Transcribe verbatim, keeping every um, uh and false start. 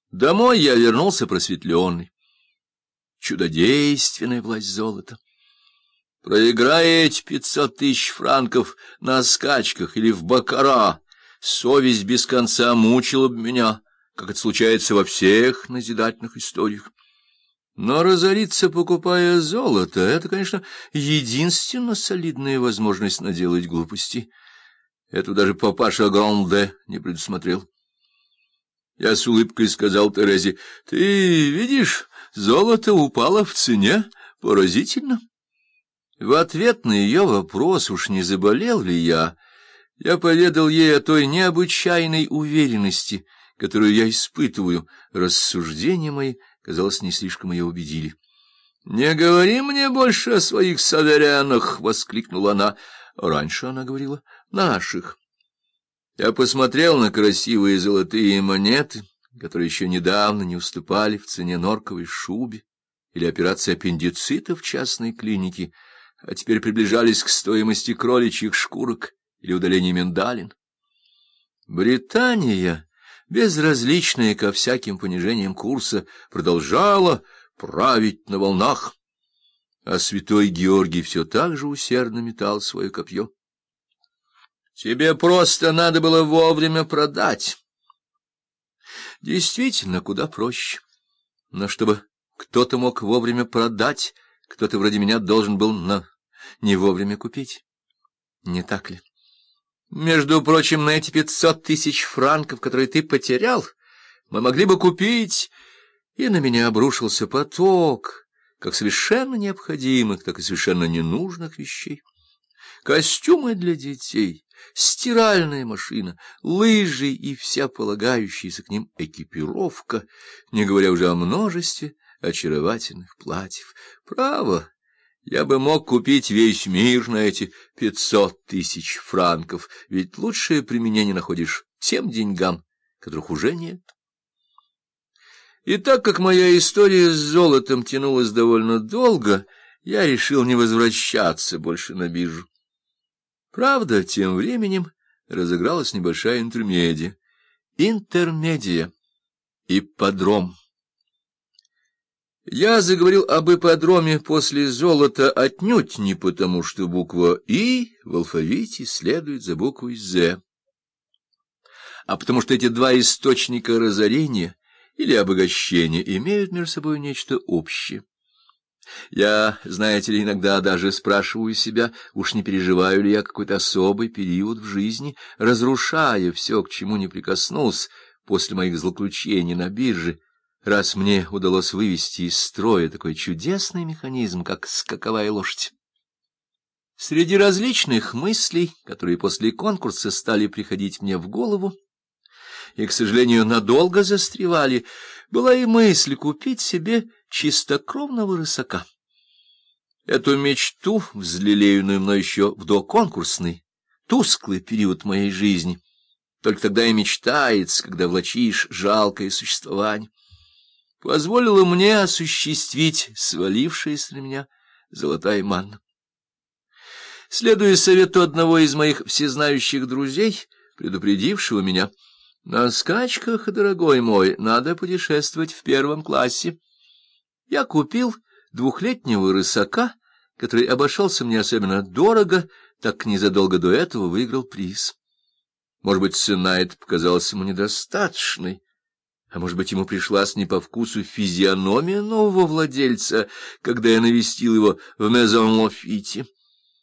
Домой я вернулся просветленный. Чудодейственная власть золота. Проиграя эти пятьсот тысяч франков на скачках или в баккара, совесть без конца мучила бы меня, как это случается во всех назидательных историях. Но разориться, покупая золото, это, конечно, единственно солидная возможность наделать глупостей. Этого даже папаша Гранде не предусмотрел. Я с улыбкой сказал Терезе: «Ты видишь, золото упало в цене, поразительно». В ответ на ее вопрос, уж не заболел ли я, я поведал ей о той необычайной уверенности, которую я испытываю. Рассуждения мои, казалось, не слишком ее убедили. «Не говори мне больше о своих суверенах!» — воскликнула она. Раньше она говорила «наших». Я посмотрел на красивые золотые монеты, которые еще недавно не уступали в цене норковой шубе или операции аппендицита в частной клинике, а теперь приближались к стоимости кроличьих шкурок или удаления миндалин. Британия, безразличная ко всяким понижениям курса, продолжала править на волнах, а святой Георгий все так же усердно метал свое копье. Тебе просто надо было вовремя продать. Действительно, куда проще. Но чтобы кто-то мог вовремя продать, кто-то вроде меня должен был на... не вовремя купить. Не так ли? Между прочим, на эти пятьсот тысяч франков, которые ты потерял, мы могли бы купить... И на меня обрушился поток, как совершенно необходимых, так и совершенно ненужных вещей. Костюмы для детей, стиральная машина, лыжи и вся полагающаяся к ним экипировка, не говоря уже о множестве очаровательных платьев. Право, я бы мог купить весь мир на эти пятьсот тысяч франков, ведь лучшее применение находишь тем деньгам, которых уже нет. И так как моя история с золотом тянулась довольно долго, я решил не возвращаться больше на биржу. Правда, тем временем разыгралась небольшая интермедия. Интермедия. Ипподром. Я заговорил об ипподроме после золота отнюдь не потому, что буква «И» в алфавите следует за буквой «З», а потому что эти два источника разорения или обогащения имеют между собой нечто общее. Я, знаете ли, иногда даже спрашиваю себя, уж не переживаю ли я какой-то особый период в жизни, разрушая все, к чему не прикоснулся после моих злоключений на бирже, раз мне удалось вывести из строя такой чудесный механизм, как скаковая лошадь. Среди различных мыслей, которые после конкурса стали приходить мне в голову, и, к сожалению, надолго застревали, была и мысль купить себе чистокровного рысака. Эту мечту, взлелеянную мной еще в доконкурсный, тусклый период моей жизни, только тогда и мечтается, когда влачишь жалкое существование, позволила мне осуществить свалившаяся на меня золотая манна. Следуя совету одного из моих всезнающих друзей, предупредившего меня: «На скачках, дорогой мой, надо путешествовать в первом классе», я купил двухлетнего рысака, который обошелся мне особенно дорого, так как незадолго до этого выиграл приз. Может быть, цена эта показалась ему недостаточной, а может быть, ему пришлась не по вкусу физиономия нового владельца, когда я навестил его в Мезон-Лафите.